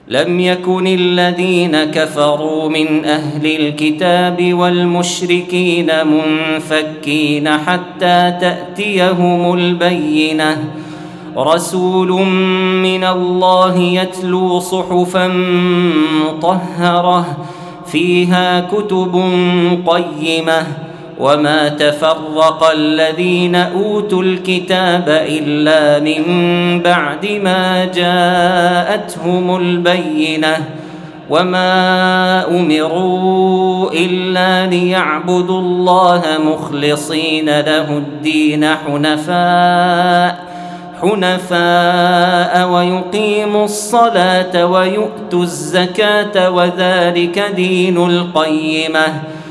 لم يكن الذين كفروا من أهل الكتاب والمشركين منفكين حتى تأتيهم البينة رسول من الله يتلو صحفا مطهرة فيها كتب قيمة وما تفرق الذين أوتوا الكتاب إلا من بعد ما جاءتهم البينة وما أمروا إلا ليعبدوا الله مخلصين له الدين حنفاء ويقيموا الصلاة ويؤتوا الزكاة وذلك دين القيمة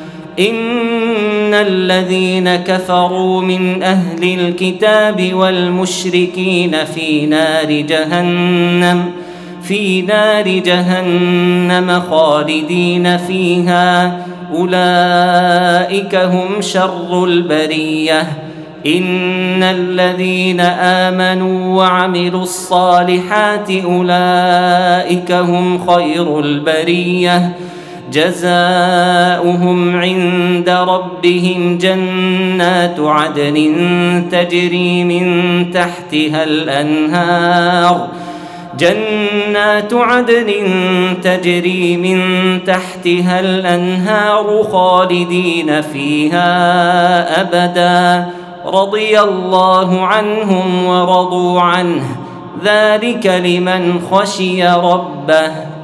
إن الذين كفروا من أهل الكتاب والمشركين في نار جهنم خالدين فيها أولئك هم شر البرية إن الذين آمنوا وعملوا الصالحات أولئك هم خير البرية جزاؤهم عند ربهم جنات عدن تجري من تحتها الأنهار خالدين فيها أبدا رضي الله عنهم ورضوا عنه ذلك لمن خشي ربه